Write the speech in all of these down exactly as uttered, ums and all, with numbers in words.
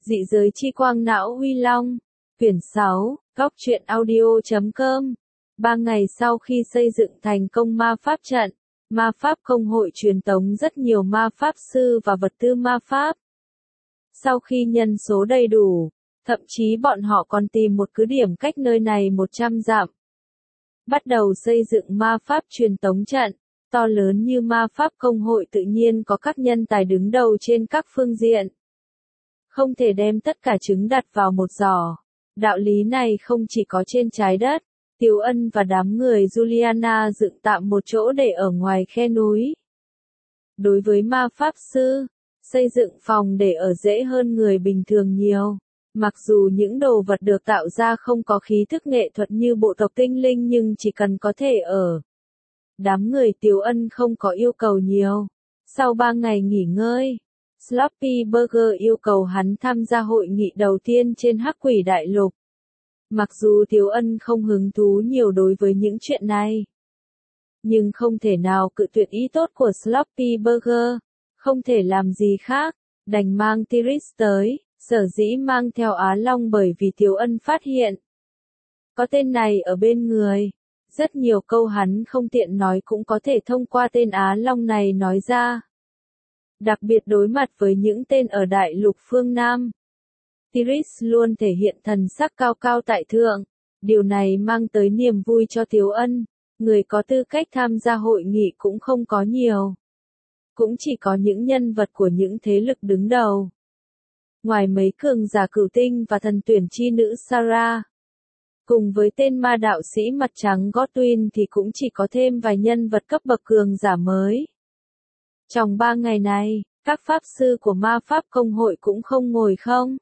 Dị giới chi quang não Huy Long. Quyển sáu, góc truyện audio chấm com. Ba ngày sau khi xây dựng thành công ma pháp trận, ma pháp công hội truyền tống rất nhiều ma pháp sư và vật tư ma pháp. Sau khi nhân số đầy đủ, thậm chí bọn họ còn tìm một cứ điểm cách nơi này một trăm dặm. Bắt đầu xây dựng ma pháp truyền tống trận, to lớn như ma pháp công hội tự nhiên có các nhân tài đứng đầu trên các phương diện. Không thể đem tất cả trứng đặt vào một giỏ. Đạo lý này không chỉ có trên trái đất. Tiếu Ân và đám người Juliana dựng tạm một chỗ để ở ngoài khe núi. Đối với ma pháp sư, xây dựng phòng để ở dễ hơn người bình thường nhiều. Mặc dù những đồ vật được tạo ra không có khí thức nghệ thuật như bộ tộc tinh linh nhưng chỉ cần có thể ở. Đám người Tiếu Ân không có yêu cầu nhiều. Sau ba ngày nghỉ ngơi, Sloppy Burger yêu cầu hắn tham gia hội nghị đầu tiên trên Hắc Quỷ Đại Lục. Mặc dù Tiếu Ân không hứng thú nhiều đối với những chuyện này, nhưng không thể nào cự tuyệt ý tốt của Sloppy Burger. Không thể làm gì khác, đành mang Tiris tới, sở dĩ mang theo Á Long bởi vì Tiếu Ân phát hiện. Có tên này ở bên người, rất nhiều câu hắn không tiện nói cũng có thể thông qua tên Á Long này nói ra. Đặc biệt đối mặt với những tên ở đại lục phương Nam. Tiris luôn thể hiện thần sắc cao cao tại thượng. Điều này mang tới niềm vui cho Tiếu Ân. Người có tư cách tham gia hội nghị cũng không có nhiều. Cũng chỉ có những nhân vật của những thế lực đứng đầu. Ngoài mấy cường giả cửu tinh và thần tuyển chi nữ Sarah. Cùng với tên ma đạo sĩ mặt trắng Godwin thì cũng chỉ có thêm vài nhân vật cấp bậc cường giả mới. Trong ba ngày này, các pháp sư của ma pháp công hội cũng không ngồi không.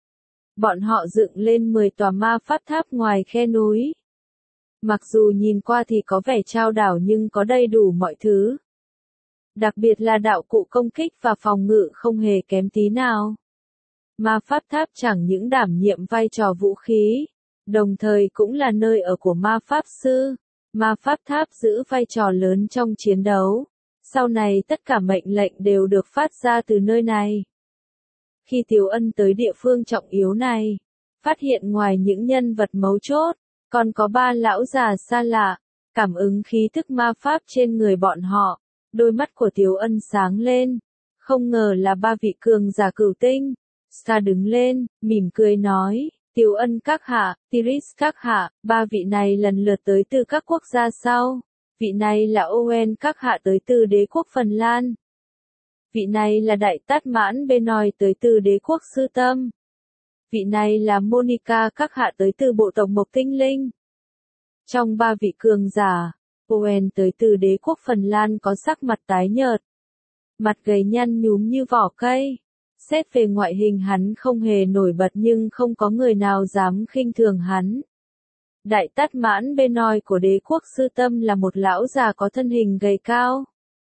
Bọn họ dựng lên mười tòa ma pháp tháp ngoài khe núi. Mặc dù nhìn qua thì có vẻ trao đảo nhưng có đầy đủ mọi thứ. Đặc biệt là đạo cụ công kích và phòng ngự không hề kém tí nào. Ma pháp tháp chẳng những đảm nhiệm vai trò vũ khí, đồng thời cũng là nơi ở của ma pháp sư. Ma pháp tháp giữ vai trò lớn trong chiến đấu. Sau này tất cả mệnh lệnh đều được phát ra từ nơi này. Khi Tiếu Ân tới địa phương trọng yếu này, phát hiện ngoài những nhân vật mấu chốt, còn có ba lão già xa lạ, cảm ứng khí thức ma pháp trên người bọn họ, đôi mắt của Tiếu Ân sáng lên, không ngờ là ba vị cường giả cửu tinh. Sa đứng lên, mỉm cười nói, Tiếu Ân các hạ, Tiris các hạ, ba vị này lần lượt tới từ các quốc gia sau. Vị này là Owen các hạ tới từ đế quốc Phần Lan. Vị này là Đại Tát Mãn Benoit tới từ đế quốc Sư Tâm. Vị này là Monica các hạ tới từ bộ tộc Mộc Tinh Linh. Trong ba vị cường giả, Owen tới từ đế quốc Phần Lan có sắc mặt tái nhợt. Mặt gầy nhăn nhúm như vỏ cây. Xét về ngoại hình hắn không hề nổi bật nhưng không có người nào dám khinh thường hắn. Đại Tát Mãn Benoit của đế quốc Sư Tâm là một lão già có thân hình gầy cao.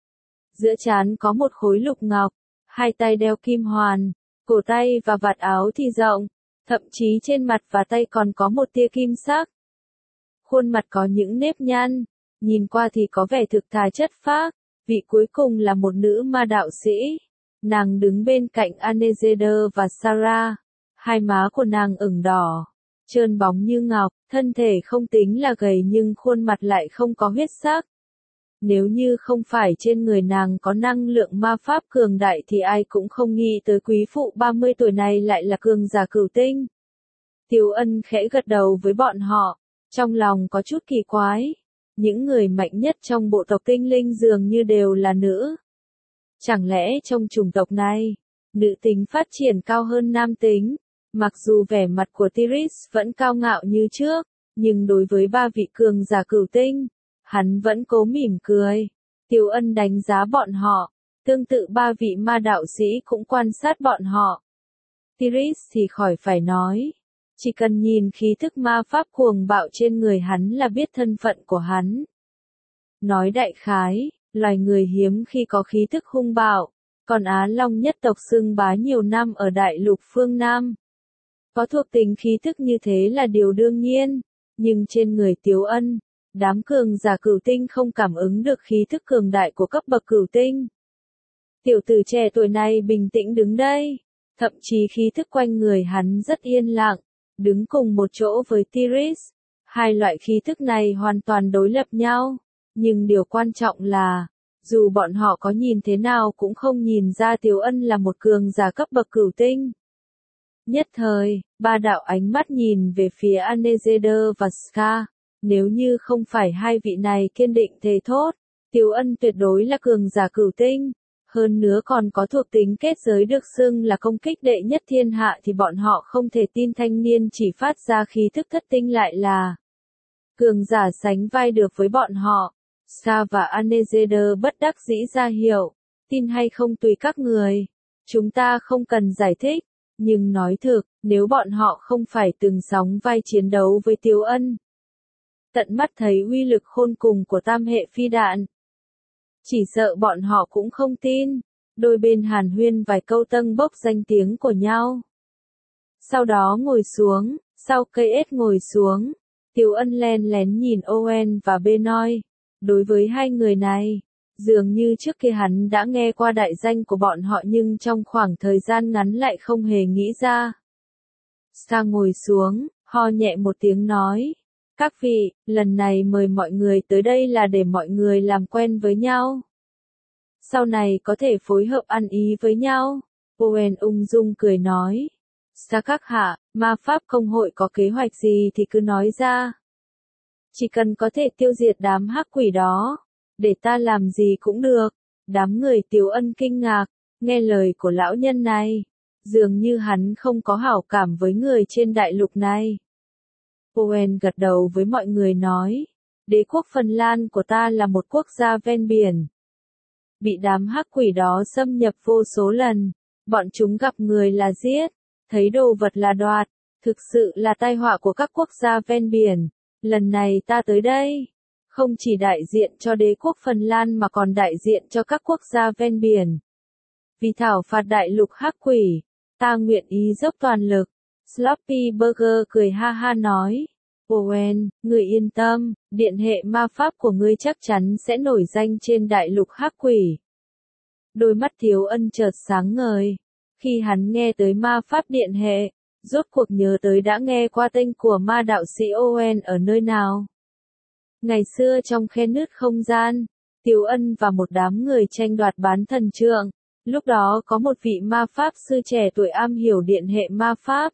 Giữa trán có một khối lục ngọc, hai tay đeo kim hoàn, cổ tay và vạt áo thì rộng, thậm chí trên mặt và tay còn có một tia kim sắc. Khuôn mặt có những nếp nhăn, nhìn qua thì có vẻ thực thà chất phác. Vị cuối cùng là một nữ ma đạo sĩ. Nàng đứng bên cạnh Anezeder và Sarah. Hai má của nàng ửng đỏ, trơn bóng như ngọc, thân thể không tính là gầy nhưng khuôn mặt lại không có huyết sắc. Nếu như không phải trên người nàng có năng lượng ma pháp cường đại thì ai cũng không nghĩ tới quý phụ ba mươi tuổi này lại là cường giả cửu tinh. Tiếu Ân khẽ gật đầu với bọn họ, trong lòng có chút kỳ quái. Những người mạnh nhất trong bộ tộc tinh linh dường như đều là nữ. Chẳng lẽ trong chủng tộc này, nữ tính phát triển cao hơn nam tính? Mặc dù vẻ mặt của Tiris vẫn cao ngạo như trước, nhưng đối với ba vị cường giả cửu tinh, hắn vẫn cố mỉm cười. Tiếu Ân đánh giá bọn họ, tương tự ba vị ma đạo sĩ cũng quan sát bọn họ. Tiris thì khỏi phải nói, chỉ cần nhìn khí thức ma pháp cuồng bạo trên người hắn là biết thân phận của hắn. Nói đại khái, loài người hiếm khi có khí thức hung bạo, còn Á Long nhất tộc xưng bá nhiều năm ở đại lục phương Nam. Có thuộc tính khí thức như thế là điều đương nhiên, nhưng trên người Tiếu Ân, đám cường giả cửu tinh không cảm ứng được khí thức cường đại của cấp bậc cửu tinh. Tiểu tử trẻ tuổi này bình tĩnh đứng đây, Thậm chí khí thức quanh người hắn rất yên lặng, đứng cùng một chỗ với Tiris. Hai loại khí thức này hoàn toàn đối lập nhau, nhưng điều quan trọng là, dù bọn họ có nhìn thế nào cũng không nhìn ra Tiếu Ân là một cường giả cấp bậc cửu tinh. Nhất thời, ba đạo ánh mắt nhìn về phía Anezeder và Scar, nếu như không phải hai vị này kiên định thề thốt, Tiếu Ân tuyệt đối là cường giả cửu tinh, hơn nữa còn có thuộc tính kết giới được xưng là công kích đệ nhất thiên hạ thì bọn họ không thể tin thanh niên chỉ phát ra khí thức thất tinh lại là cường giả sánh vai được với bọn họ. Scar và Anezeder bất đắc dĩ ra hiệu, tin hay không tùy các người, chúng ta không cần giải thích, nhưng nói thực, nếu bọn họ không phải từng sóng vai chiến đấu với Tiếu Ân, tận mắt thấy uy lực khôn cùng của tam hệ phi đạn, chỉ sợ bọn họ cũng không tin. Đôi bên hàn huyên vài câu tâng bốc danh tiếng của nhau. Sau đó ngồi xuống, sau cây ếch ngồi xuống, Tiếu Ân len lén nhìn Owen và Benoit. Đối với hai người này, dường như trước kia hắn đã nghe qua đại danh của bọn họ nhưng trong khoảng thời gian ngắn lại không hề nghĩ ra. Sa ngồi xuống, ho nhẹ một tiếng nói, các vị, lần này mời mọi người tới đây là để mọi người làm quen với nhau. Sau này có thể phối hợp ăn ý với nhau. Owen ung dung cười nói, Sa các hạ, ma pháp công hội có kế hoạch gì thì cứ nói ra. Chỉ cần có thể tiêu diệt đám hắc quỷ đó, để ta làm gì cũng được. Đám người Tiếu Ân kinh ngạc, nghe lời của lão nhân này, dường như hắn không có hảo cảm với người trên đại lục này. Owen gật đầu với mọi người nói, đế quốc Phần Lan của ta là một quốc gia ven biển. Bị đám hắc quỷ đó xâm nhập vô số lần, bọn chúng gặp người là giết, thấy đồ vật là đoạt, thực sự là tai họa của các quốc gia ven biển. Lần này ta tới đây, không chỉ đại diện cho đế quốc Phần Lan mà còn đại diện cho các quốc gia ven biển. Vì thảo phạt đại lục hắc quỷ, ta nguyện ý dốc toàn lực. Sloppy Burger cười ha ha nói, Owen, người yên tâm, điện hệ ma pháp của ngươi chắc chắn sẽ nổi danh trên đại lục hắc quỷ. Đôi mắt Tiếu Ân chợt sáng ngời, khi hắn nghe tới ma pháp điện hệ, rốt cuộc nhớ tới đã nghe qua tên của ma đạo sĩ Owen ở nơi nào. Ngày xưa trong khe nứt không gian, Tiếu Ân và một đám người tranh đoạt bán thần trượng, lúc đó có một vị ma pháp sư trẻ tuổi am hiểu điện hệ ma pháp.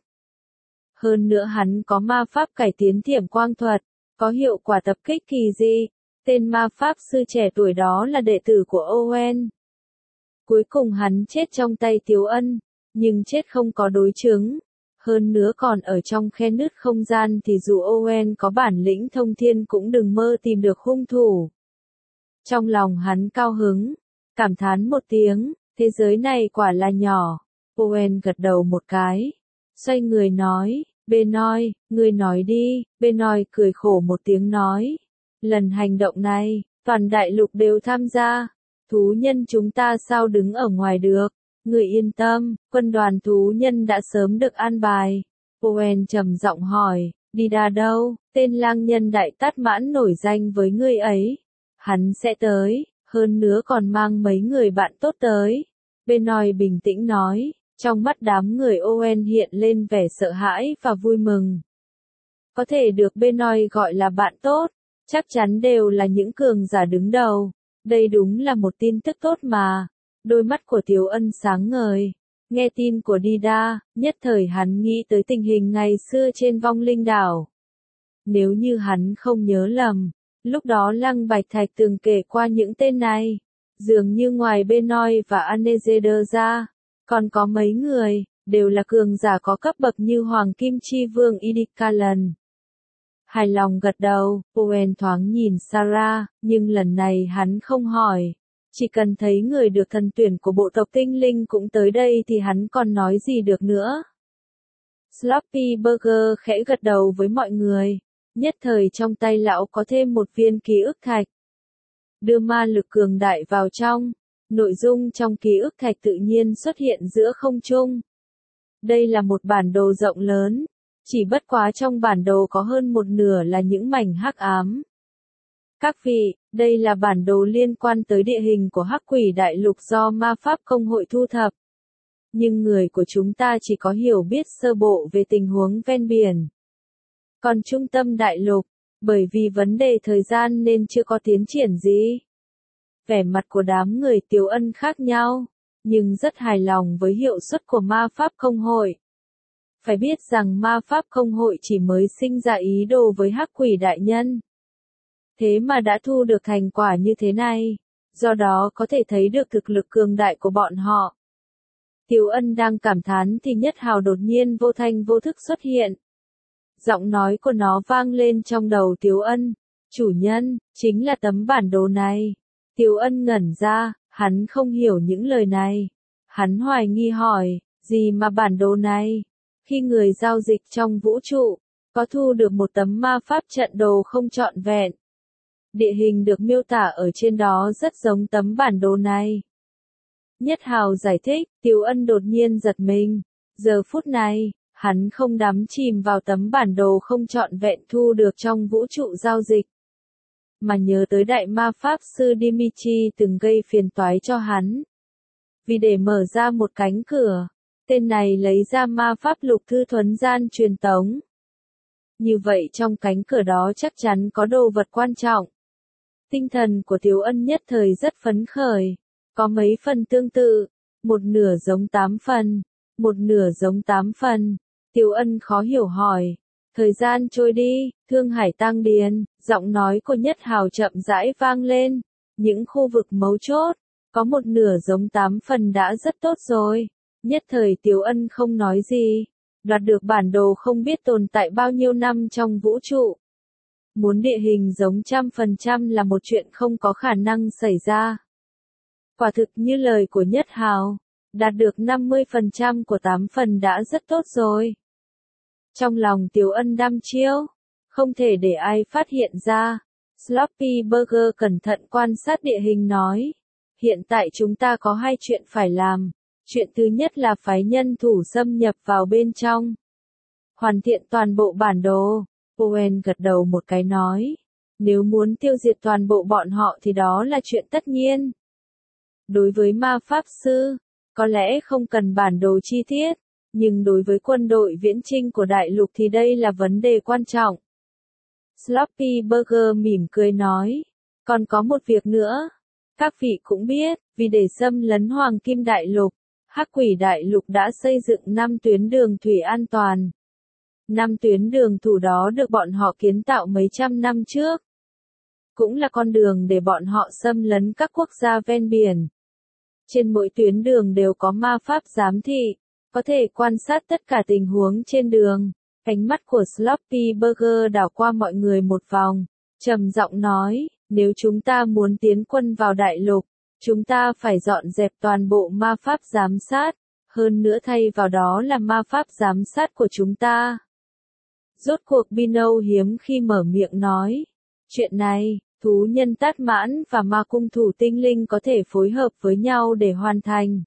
Hơn nữa hắn có ma pháp cải tiến thiểm quang thuật, có hiệu quả tập kích kỳ dị. Tên ma pháp sư trẻ tuổi đó là đệ tử của Owen. Cuối cùng hắn chết trong tay Tiếu Ân, nhưng chết không có đối chứng. Hơn nữa còn ở trong khe nứt không gian thì dù Owen có bản lĩnh thông thiên cũng đừng mơ tìm được hung thủ. Trong lòng hắn cao hứng, cảm thán một tiếng, thế giới này quả là nhỏ. Owen gật đầu một cái, xoay người nói, Benoit, ngươi nói đi. Benoit cười khổ một tiếng nói, lần hành động này, toàn đại lục đều tham gia, thú nhân chúng ta sao đứng ở ngoài được. Người yên tâm, quân đoàn thú nhân đã sớm được an bài. Owen trầm giọng hỏi, đi đa đâu, tên lang nhân đại tát mãn nổi danh với người ấy. Hắn sẽ tới, hơn nữa còn mang mấy người bạn tốt tới. Benoit bình tĩnh nói, trong mắt đám người Owen hiện lên vẻ sợ hãi và vui mừng. Có thể được Benoit gọi là bạn tốt, chắc chắn đều là những cường giả đứng đầu. Đây đúng là một tin tức tốt mà. Đôi mắt của Tiếu Ân sáng ngời, nghe tin của Dida, nhất thời hắn nghĩ tới tình hình ngày xưa trên vong linh đảo. Nếu như hắn không nhớ lầm, lúc đó Lăng Bạch Thạch từng kể qua những tên này, dường như ngoài Benoit và Anezeder ra, còn có mấy người, đều là cường giả có cấp bậc như Hoàng Kim Chi Vương Idikalan. Hài lòng gật đầu, Owen thoáng nhìn Sarah, nhưng lần này hắn không hỏi. Chỉ cần thấy người được thần tuyển của bộ tộc tinh linh cũng tới đây thì hắn còn nói gì được nữa. Sloppy Burger khẽ gật đầu với mọi người, nhất thời trong tay lão có thêm một viên ký ức thạch. Đưa ma lực cường đại vào trong, nội dung trong ký ức thạch tự nhiên xuất hiện giữa không trung. Đây là một bản đồ rộng lớn, chỉ bất quá trong bản đồ có hơn một nửa là những mảnh hắc ám. Các vị, đây là bản đồ liên quan tới địa hình của hắc quỷ đại lục do ma pháp công hội thu thập. nhưng người của chúng ta chỉ có hiểu biết sơ bộ về tình huống ven biển. Còn trung tâm đại lục, bởi vì vấn đề thời gian nên chưa có tiến triển gì. Vẻ mặt của đám người Tiếu Ân khác nhau, nhưng rất hài lòng với hiệu suất của ma pháp công hội. Phải biết rằng ma pháp công hội chỉ mới sinh ra ý đồ với hắc quỷ đại nhân. Thế mà đã thu được thành quả như thế này, do đó có thể thấy được thực lực cường đại của bọn họ. Tiếu Ân đang cảm thán thì Nhất Hào đột nhiên vô thanh vô thức xuất hiện. Giọng nói của nó vang lên trong đầu Tiếu Ân, chủ nhân, chính là tấm bản đồ này. Tiếu Ân ngẩn ra, hắn không hiểu những lời này. Hắn hoài nghi hỏi, gì mà bản đồ này? Khi người giao dịch trong vũ trụ, có thu được một tấm ma pháp trận đồ không trọn vẹn. Địa hình được miêu tả ở trên đó rất giống tấm bản đồ này. Nhất Hào giải thích, Tiếu Ân đột nhiên giật mình. Giờ phút này, hắn không đắm chìm vào tấm bản đồ không trọn vẹn thu được trong vũ trụ giao dịch, mà nhớ tới đại ma pháp sư Dimitri từng gây phiền toái cho hắn. Vì để mở ra một cánh cửa, tên này lấy ra ma pháp lục thư thuấn gian truyền tống. Như vậy trong cánh cửa đó chắc chắn có đồ vật quan trọng. Tinh thần của Tiếu Ân nhất thời rất phấn khởi. Có mấy phần tương tự, một nửa giống tám phần, một nửa giống tám phần. Tiếu Ân khó hiểu hỏi. Thời gian trôi đi, Thương Hải Tăng Điền, giọng nói của Nhất Hào chậm rãi vang lên. Những khu vực mấu chốt, có một nửa giống tám phần đã rất tốt rồi. Nhất thời Tiếu Ân không nói gì. Đoạt được bản đồ không biết tồn tại bao nhiêu năm trong vũ trụ. Muốn địa hình giống trăm phần trăm là một chuyện không có khả năng xảy ra. Quả thực như lời của Nhất Hào, đạt được năm mươi phần trăm của tám phần đã rất tốt rồi. Trong lòng Tiếu Ân đăm chiêu, không thể để ai phát hiện ra. Sloppy Burger cẩn thận quan sát địa hình nói, hiện tại chúng ta có hai chuyện phải làm. Chuyện thứ nhất là phái nhân thủ xâm nhập vào bên trong, hoàn thiện toàn bộ bản đồ. Owen gật đầu một cái nói, nếu muốn tiêu diệt toàn bộ bọn họ thì đó là chuyện tất nhiên. Đối với ma pháp sư, có lẽ không cần bản đồ chi tiết, nhưng đối với quân đội viễn chinh của đại lục thì đây là vấn đề quan trọng. Sloppy Burger mỉm cười nói, còn có một việc nữa. Các vị cũng biết, vì để xâm lấn Hoàng Kim Đại Lục, Hắc Quỷ Đại Lục đã xây dựng năm tuyến đường thủy an toàn. Năm tuyến đường thủ đó được bọn họ kiến tạo mấy trăm năm trước. Cũng là con đường để bọn họ xâm lấn các quốc gia ven biển. Trên mỗi tuyến đường đều có ma pháp giám thị, có thể quan sát tất cả tình huống trên đường. Ánh mắt của Sloppy Burger đảo qua mọi người một vòng, trầm giọng nói, nếu chúng ta muốn tiến quân vào đại lục, chúng ta phải dọn dẹp toàn bộ ma pháp giám sát, hơn nữa thay vào đó là ma pháp giám sát của chúng ta. Rốt cuộc Bino hiếm khi mở miệng nói, chuyện này, thú nhân Tát Mãn và ma cung thủ tinh linh có thể phối hợp với nhau để hoàn thành.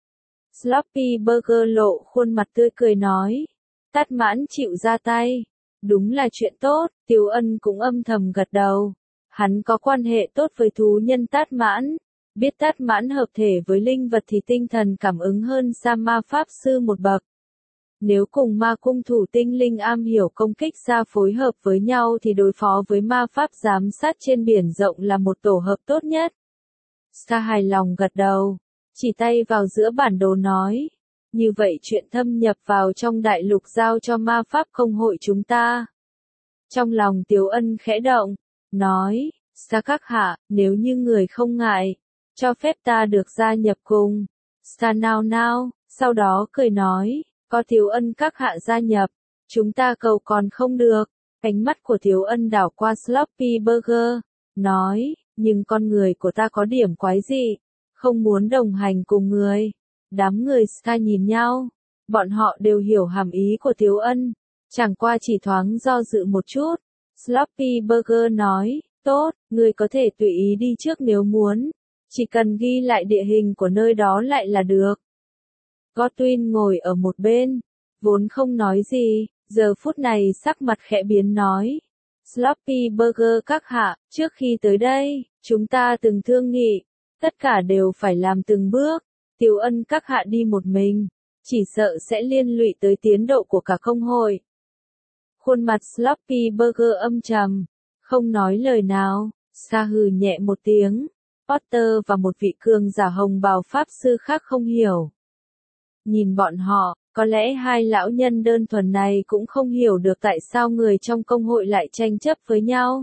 Sloppy Burger lộ khuôn mặt tươi cười nói, Tát Mãn chịu ra tay, đúng là chuyện tốt. Tiếu Ân cũng âm thầm gật đầu. Hắn có quan hệ tốt với thú nhân Tát Mãn, biết Tát Mãn hợp thể với linh vật thì tinh thần cảm ứng hơn xa ma pháp sư một bậc. Nếu cùng ma cung thủ tinh linh am hiểu công kích ra phối hợp với nhau thì đối phó với ma pháp giám sát trên biển rộng là một tổ hợp tốt nhất. Star hài lòng gật đầu, chỉ tay vào giữa bản đồ nói, như vậy chuyện thâm nhập vào trong đại lục giao cho ma pháp công hội chúng ta. Trong lòng Tiếu Ân khẽ động, nói, Star các hạ, nếu như người không ngại, cho phép ta được gia nhập cùng. Star nào nào, sau đó cười nói, có Tiếu Ân các hạ gia nhập, chúng ta cầu còn không được. Ánh mắt của Tiếu Ân đảo qua Sloppy Burger, nói, nhưng con người của ta có điểm quái dị, không muốn đồng hành cùng người. Đám người Star nhìn nhau, bọn họ đều hiểu hàm ý của Tiếu Ân, chẳng qua chỉ thoáng do dự một chút. Sloppy Burger nói, tốt, người có thể tùy ý đi trước nếu muốn, chỉ cần ghi lại địa hình của nơi đó lại là được. Godwin ngồi ở một bên, vốn không nói gì, giờ phút này sắc mặt khẽ biến nói. Sloppy Burger các hạ, trước khi tới đây, chúng ta từng thương nghị, tất cả đều phải làm từng bước. Tiếu Ân các hạ đi một mình, chỉ sợ sẽ liên lụy tới tiến độ của cả công hội. Khuôn mặt Sloppy Burger âm trầm, không nói lời nào, Sa hừ nhẹ một tiếng. Potter và một vị cường giả hồng bào pháp sư khác không hiểu. Nhìn bọn họ, có lẽ hai lão nhân đơn thuần này cũng không hiểu được tại sao người trong công hội lại tranh chấp với nhau.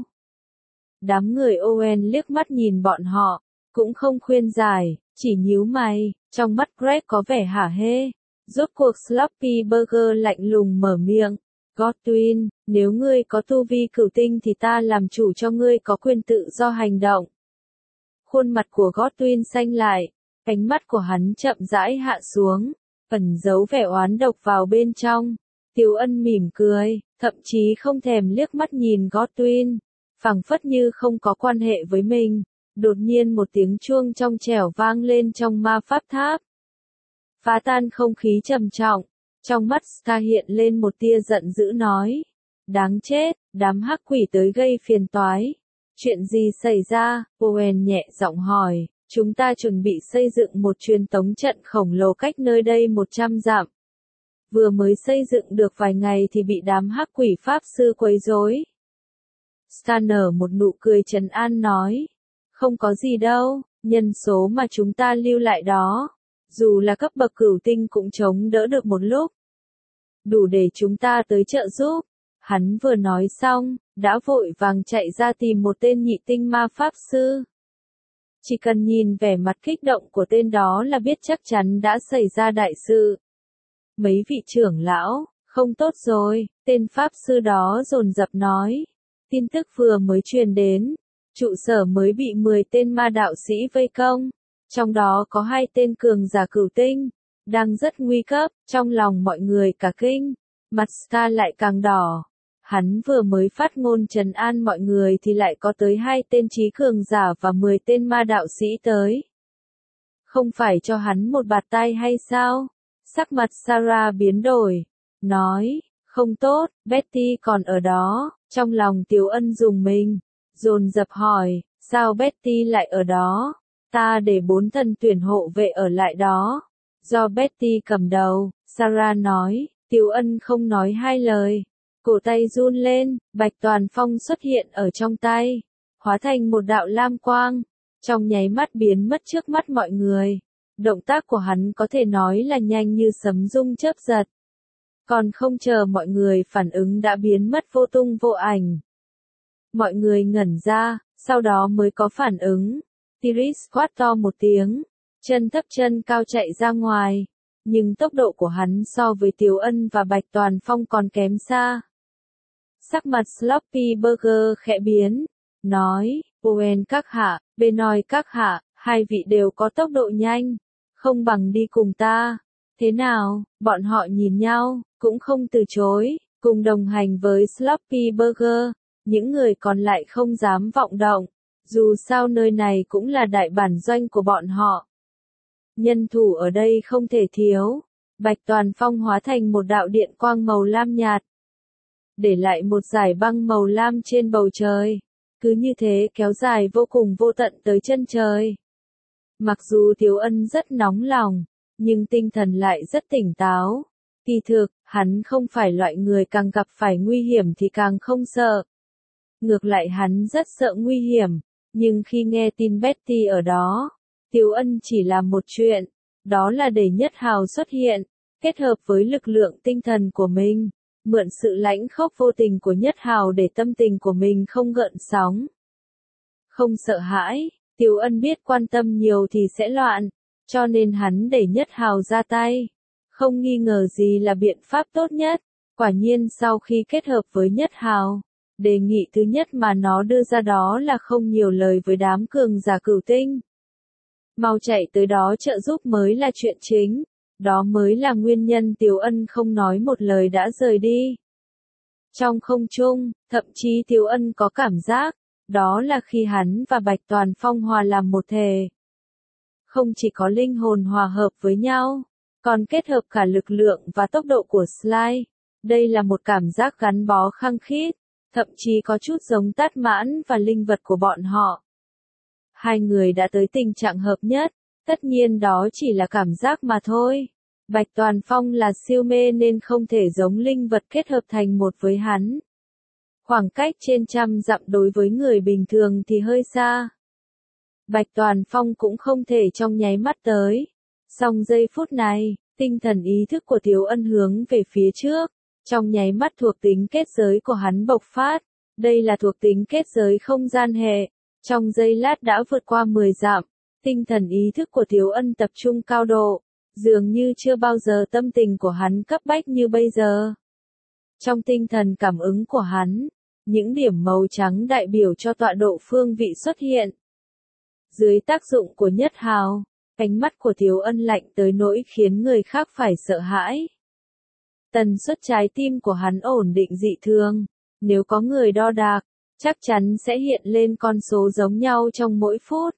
Đám người Owen liếc mắt nhìn bọn họ, cũng không khuyên giải, chỉ nhíu mày, trong mắt Greg có vẻ hả hê. Rốt cuộc Sloppy Burger lạnh lùng mở miệng. Godwin, nếu ngươi có tu vi cửu tinh thì ta làm chủ cho ngươi có quyền tự do hành động. Khuôn mặt của Godwin xanh lại, ánh mắt của hắn chậm rãi hạ xuống, ẩn giấu vẻ oán độc vào bên trong. Tiếu Ân mỉm cười, thậm chí không thèm liếc mắt nhìn Godwin, phảng phất như không có quan hệ với mình. Đột nhiên một tiếng chuông trong trẻo vang lên trong ma pháp tháp. Phá tan không khí trầm trọng, trong mắt Star hiện lên một tia giận dữ nói. Đáng chết, đám hắc quỷ tới gây phiền toái. Chuyện gì xảy ra? Owen nhẹ giọng hỏi. Chúng ta chuẩn bị xây dựng một truyền tống trận khổng lồ cách nơi đây một trăm dặm. Vừa mới xây dựng được vài ngày thì bị đám hắc quỷ pháp sư quấy rối. Star nở một nụ cười trấn an nói. Không có gì đâu, nhân số mà chúng ta lưu lại đó. Dù là cấp bậc cửu tinh cũng chống đỡ được một lúc. Đủ để chúng ta tới trợ giúp. Hắn vừa nói xong, đã vội vàng chạy ra tìm một tên nhị tinh ma pháp sư. Chỉ cần nhìn vẻ mặt kích động của tên đó là biết chắc chắn đã xảy ra đại sự. Mấy vị trưởng lão, không tốt rồi, tên pháp sư đó dồn dập nói. Tin tức vừa mới truyền đến, trụ sở mới bị mười tên ma đạo sĩ vây công, trong đó có hai tên cường giả cửu tinh, đang rất nguy cấp, trong lòng mọi người cả kinh, mặt Star lại càng đỏ. Hắn vừa mới phát ngôn trấn an mọi người thì lại có tới hai tên trí cường giả và mười tên ma đạo sĩ tới. Không phải cho hắn một bạt tai hay sao? Sắc mặt Sarah biến đổi, nói, không tốt, Betty còn ở đó, trong lòng Tiếu Ân rùng mình, dồn dập hỏi, sao Betty lại ở đó? Ta để bốn thần tuyển hộ vệ ở lại đó. Do Betty cầm đầu, Sarah nói, Tiếu Ân không nói hai lời. Cổ tay run lên, Bạch Toàn Phong xuất hiện ở trong tay, hóa thành một đạo lam quang, trong nháy mắt biến mất trước mắt mọi người. Động tác của hắn có thể nói là nhanh như sấm rung chớp giật. Còn không chờ mọi người phản ứng đã biến mất vô tung vô ảnh. Mọi người ngẩn ra, sau đó mới có phản ứng. Tiris quát to một tiếng, chân thấp chân cao chạy ra ngoài. Nhưng tốc độ của hắn so với Tiếu Ân và Bạch Toàn Phong còn kém xa. Sắc mặt Sloppy Burger khẽ biến, nói, Owen các hạ, Benoit các hạ, hai vị đều có tốc độ nhanh, không bằng đi cùng ta. Thế nào? Bọn họ nhìn nhau, cũng không từ chối, cùng đồng hành với Sloppy Burger. Những người còn lại không dám vọng động, dù sao nơi này cũng là đại bản doanh của bọn họ. Nhân thủ ở đây không thể thiếu. Bạch Toàn Phong hóa thành một đạo điện quang màu lam nhạt, để lại một dải băng màu lam trên bầu trời. Cứ như thế kéo dài vô cùng vô tận tới chân trời. Mặc dù Tiếu Ân rất nóng lòng, nhưng tinh thần lại rất tỉnh táo. Kỳ thực, hắn không phải loại người càng gặp phải nguy hiểm thì càng không sợ. Ngược lại hắn rất sợ nguy hiểm, nhưng khi nghe tin Betty ở đó, Tiếu Ân chỉ làm một chuyện, đó là để Nhất Hào xuất hiện, kết hợp với lực lượng tinh thần của mình, mượn sự lãnh khốc vô tình của Nhất Hào để tâm tình của mình không gợn sóng. Không sợ hãi, Tiếu Ân biết quan tâm nhiều thì sẽ loạn, cho nên hắn để Nhất Hào ra tay. Không nghi ngờ gì là biện pháp tốt nhất. Quả nhiên sau khi kết hợp với Nhất Hào, đề nghị thứ nhất mà nó đưa ra đó là không nhiều lời với đám cường giả cửu tinh. Mau chạy tới đó trợ giúp mới là chuyện chính. Đó mới là nguyên nhân Tiếu Ân không nói một lời đã rời đi. Trong không trung, thậm chí Tiếu Ân có cảm giác, đó là khi hắn và Bạch Toàn Phong hòa làm một thể. Không chỉ có linh hồn hòa hợp với nhau, còn kết hợp cả lực lượng và tốc độ của Sly. Đây là một cảm giác gắn bó khăng khít, thậm chí có chút giống Tát Mãn và linh vật của bọn họ. Hai người đã tới tình trạng hợp nhất, tất nhiên đó chỉ là cảm giác mà thôi. Bạch Toàn Phong là siêu mê nên không thể giống linh vật kết hợp thành một với hắn. Khoảng cách trên trăm dặm đối với người bình thường thì hơi xa. Bạch Toàn Phong cũng không thể trong nháy mắt tới. Song giây phút này, tinh thần ý thức của Tiếu Ân hướng về phía trước. Trong nháy mắt thuộc tính kết giới của hắn bộc phát. Đây là thuộc tính kết giới không gian hệ. Trong giây lát đã vượt qua mười dặm. Tinh thần ý thức của Tiếu Ân tập trung cao độ. Dường như chưa bao giờ tâm tình của hắn cấp bách như bây giờ. Trong tinh thần cảm ứng của hắn, những điểm màu trắng đại biểu cho tọa độ phương vị xuất hiện. Dưới tác dụng của nhất hào, ánh mắt của Tiếu Ân lạnh tới nỗi khiến người khác phải sợ hãi. Tần suất trái tim của hắn ổn định dị thường, nếu có người đo đạc, chắc chắn sẽ hiện lên con số giống nhau trong mỗi phút.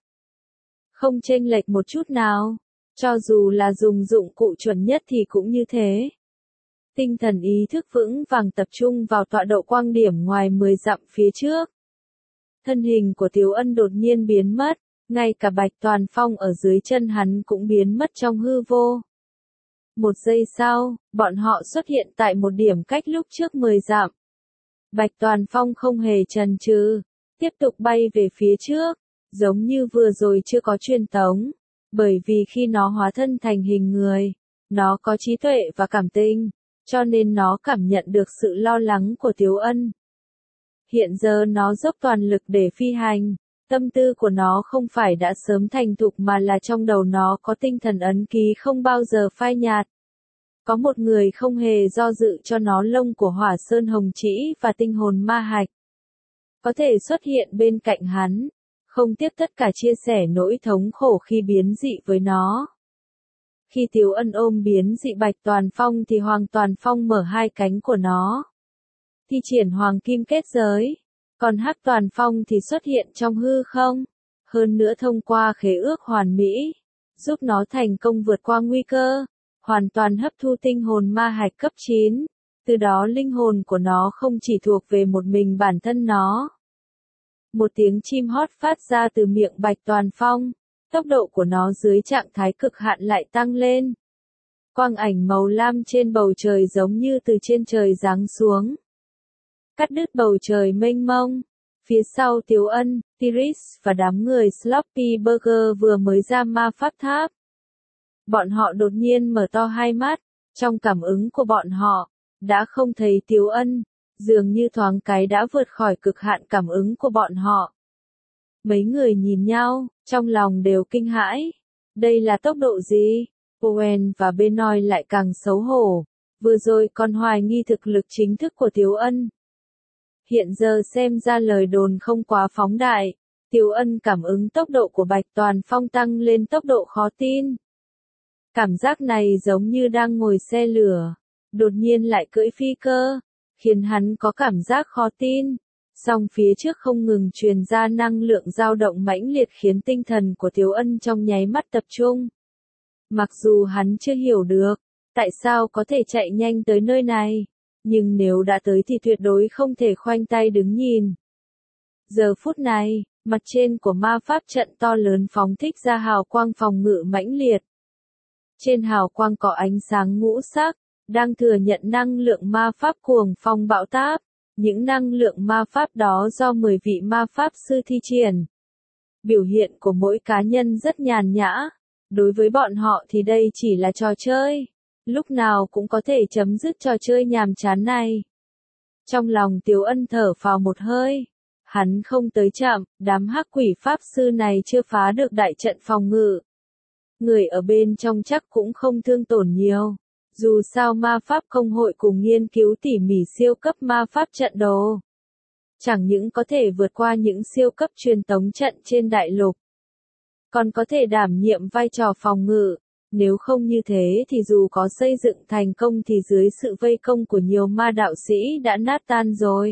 Không chênh lệch một chút nào, cho dù là dùng dụng cụ chuẩn nhất thì cũng như thế. Tinh thần ý thức vững vàng tập trung vào tọa độ quang điểm ngoài mười dặm phía trước. Thân hình của Tiếu Ân đột nhiên biến mất, ngay cả Bạch Toàn Phong ở dưới chân hắn cũng biến mất trong hư vô. Một giây sau, bọn họ xuất hiện tại một điểm cách lúc trước mười dặm. Bạch Toàn Phong không hề chần chừ, tiếp tục bay về phía trước, giống như vừa rồi chưa có truyền tống, bởi vì khi nó hóa thân thành hình người, nó có trí tuệ và cảm tình, cho nên nó cảm nhận được sự lo lắng của Tiếu Ân. Hiện giờ nó dốc toàn lực để phi hành, tâm tư của nó không phải đã sớm thành thục mà là trong đầu nó có tinh thần ấn ký không bao giờ phai nhạt. Có một người không hề do dự cho nó lông của Hỏa Sơn Hồng Trĩ và tinh hồn ma hạch. Có thể xuất hiện bên cạnh hắn, không tiếp tất cả chia sẻ nỗi thống khổ khi biến dị với nó. Khi Tiếu Ân ôm biến dị Bạch Toàn Phong thì Hoàng Toàn Phong mở hai cánh của nó. Thi triển Hoàng Kim kết giới, còn Hắc Toàn Phong thì xuất hiện trong hư không, hơn nữa thông qua khế ước hoàn mỹ, giúp nó thành công vượt qua nguy cơ, hoàn toàn hấp thu tinh hồn ma hạch cấp chín, từ đó linh hồn của nó không chỉ thuộc về một mình bản thân nó. Một tiếng chim hót phát ra từ miệng Bạch Toàn Phong, tốc độ của nó dưới trạng thái cực hạn lại tăng lên. Quang ảnh màu lam trên bầu trời giống như từ trên trời giáng xuống. Cắt đứt bầu trời mênh mông. Phía sau Tiếu Ân, Tiris và đám người Sloppy Burger vừa mới ra ma pháp tháp. Bọn họ đột nhiên mở to hai mắt, trong cảm ứng của bọn họ, đã không thấy Tiếu Ân, dường như thoáng cái đã vượt khỏi cực hạn cảm ứng của bọn họ. Mấy người nhìn nhau, trong lòng đều kinh hãi. Đây là tốc độ gì? Owen và Benoit lại càng xấu hổ. Vừa rồi còn hoài nghi thực lực chính thức của Tiếu Ân. Hiện giờ xem ra lời đồn không quá phóng đại. Tiếu Ân cảm ứng tốc độ của Bạch Toàn Phong tăng lên tốc độ khó tin. Cảm giác này giống như đang ngồi xe lửa, đột nhiên lại cưỡi phi cơ, khiến hắn có cảm giác khó tin. Song phía trước không ngừng truyền ra năng lượng dao động mãnh liệt khiến tinh thần của Tiếu Ân trong nháy mắt tập trung. Mặc dù hắn chưa hiểu được, tại sao có thể chạy nhanh tới nơi này, nhưng nếu đã tới thì tuyệt đối không thể khoanh tay đứng nhìn. Giờ phút này, mặt trên của ma pháp trận to lớn phóng thích ra hào quang phòng ngự mãnh liệt. Trên hào quang có ánh sáng ngũ sắc, đang thừa nhận năng lượng ma pháp cuồng phong bão táp. Những năng lượng ma pháp đó do mười vị ma pháp sư thi triển. Biểu hiện của mỗi cá nhân rất nhàn nhã. Đối với bọn họ thì đây chỉ là trò chơi. Lúc nào cũng có thể chấm dứt trò chơi nhàm chán này. Trong lòng Tiếu Ân thở phào một hơi. Hắn không tới chậm, đám hắc quỷ pháp sư này chưa phá được đại trận phòng ngự. Người ở bên trong chắc cũng không thương tổn nhiều. Dù sao ma pháp công hội cùng nghiên cứu tỉ mỉ siêu cấp ma pháp trận đồ. Chẳng những có thể vượt qua những siêu cấp truyền tống trận trên đại lục, còn có thể đảm nhiệm vai trò phòng ngự. Nếu không như thế thì dù có xây dựng thành công thì dưới sự vây công của nhiều ma đạo sĩ đã nát tan rồi.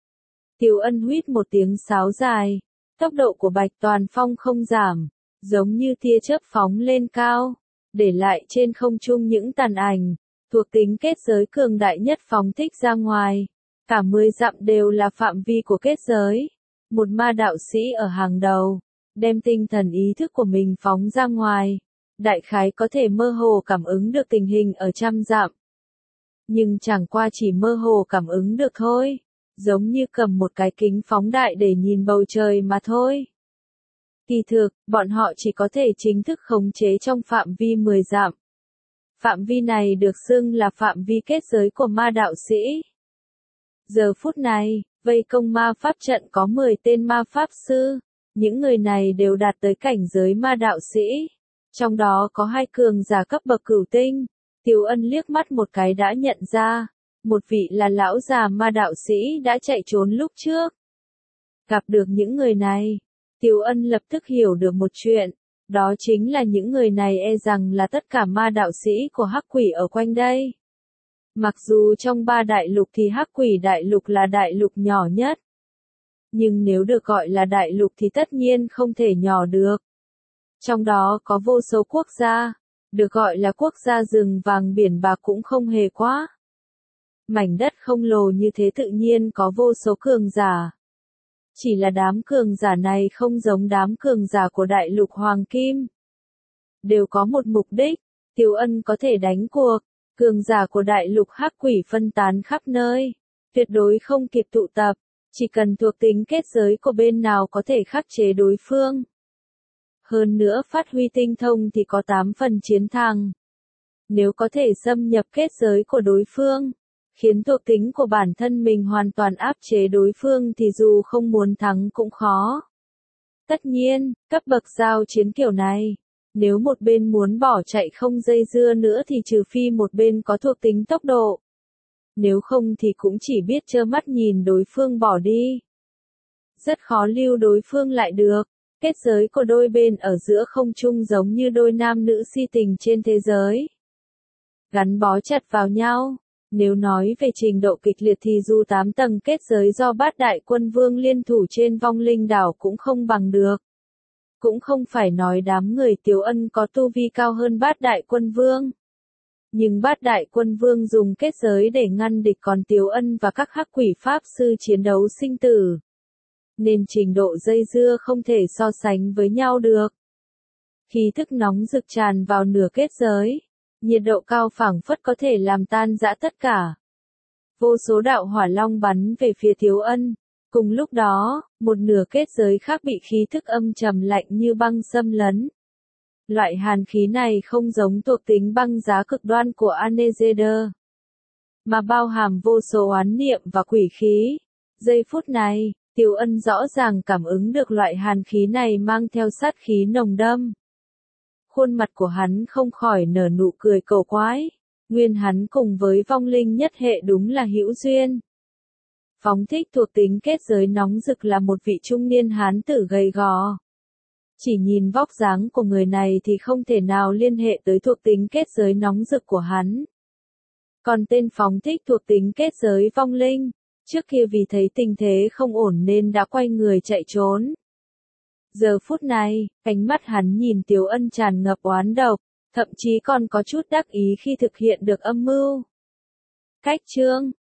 Tiếu Ân huýt một tiếng sáo dài, tốc độ của Bạch Toàn Phong không giảm, giống như tia chớp phóng lên cao, để lại trên không trung những tàn ảnh, thuộc tính kết giới cường đại nhất phóng thích ra ngoài. Cả mười dặm đều là phạm vi của kết giới. Một ma đạo sĩ ở hàng đầu, đem tinh thần ý thức của mình phóng ra ngoài. đại khái có thể mơ hồ cảm ứng được tình hình ở trăm dặm. Nhưng chẳng qua chỉ mơ hồ cảm ứng được thôi, giống như cầm một cái kính phóng đại để nhìn bầu trời mà thôi. Kỳ thực, bọn họ chỉ có thể chính thức khống chế trong phạm vi mười dặm. Phạm vi này được xưng là phạm vi kết giới của ma đạo sĩ. Giờ phút này, vây công ma pháp trận có mười tên ma pháp sư, những người này đều đạt tới cảnh giới ma đạo sĩ. Trong đó có hai cường giả cấp bậc cửu tinh, Tiếu Ân liếc mắt một cái đã nhận ra, một vị là lão già ma đạo sĩ đã chạy trốn lúc trước. Gặp được những người này, Tiếu Ân lập tức hiểu được một chuyện, đó chính là những người này e rằng là tất cả ma đạo sĩ của Hắc Quỷ ở quanh đây. Mặc dù trong ba đại lục thì Hắc Quỷ đại lục là đại lục nhỏ nhất. Nhưng nếu được gọi là đại lục thì tất nhiên không thể nhỏ được. Trong đó có vô số quốc gia, được gọi là quốc gia rừng vàng biển bạc cũng không hề quá. Mảnh đất khổng lồ như thế tự nhiên có vô số cường giả. Chỉ là đám cường giả này không giống đám cường giả của đại lục Hoàng Kim. Đều có một mục đích, Tiếu Ân có thể đánh cuộc, cường giả của đại lục Hắc Quỷ phân tán khắp nơi, tuyệt đối không kịp tụ tập, chỉ cần thuộc tính kết giới của bên nào có thể khắc chế đối phương. Hơn nữa phát huy tinh thông thì có tám phần chiến thắng. Nếu có thể xâm nhập kết giới của đối phương, khiến thuộc tính của bản thân mình hoàn toàn áp chế đối phương thì dù không muốn thắng cũng khó. Tất nhiên, cấp bậc giao chiến kiểu này, nếu một bên muốn bỏ chạy không dây dưa nữa thì trừ phi một bên có thuộc tính tốc độ. Nếu không thì cũng chỉ biết trơ mắt nhìn đối phương bỏ đi. Rất khó lưu đối phương lại được. Kết giới của đôi bên ở giữa không trung giống như đôi nam nữ si tình trên thế giới. Gắn bó chặt vào nhau. Nếu nói về trình độ kịch liệt thì dù tám tầng kết giới do bát đại quân vương liên thủ trên vong linh đảo cũng không bằng được. Cũng không phải nói đám người Tiếu Ân có tu vi cao hơn bát đại quân vương. Nhưng bát đại quân vương dùng kết giới để ngăn địch còn Tiếu Ân và các hắc quỷ pháp sư chiến đấu sinh tử. Nên trình độ dây dưa không thể so sánh với nhau được. Khí thức nóng rực tràn vào nửa kết giới. Nhiệt độ cao phảng phất có thể làm tan rã tất cả. Vô số đạo hỏa long bắn về phía Tiếu Ân. Cùng lúc đó, một nửa kết giới khác bị khí thức âm trầm lạnh như băng xâm lấn. Loại hàn khí này không giống thuộc tính băng giá cực đoan của Anezeder, mà bao hàm vô số oán niệm và quỷ khí. Giây phút này, Tiếu Ân rõ ràng cảm ứng được loại hàn khí này mang theo sát khí nồng đâm. Khuôn mặt của hắn không khỏi nở nụ cười cầu quái. Nguyên hắn cùng với vong linh nhất hệ đúng là hữu duyên. Phóng thích thuộc tính kết giới nóng rực là một vị trung niên hán tử gầy gò. Chỉ nhìn vóc dáng của người này thì không thể nào liên hệ tới thuộc tính kết giới nóng rực của hắn. Còn tên phóng thích thuộc tính kết giới vong linh, trước kia vì thấy tình thế không ổn nên đã quay người chạy trốn. Giờ phút này, ánh mắt hắn nhìn Tiếu Ân tràn ngập oán độc, thậm chí còn có chút đắc ý khi thực hiện được âm mưu. Cách chương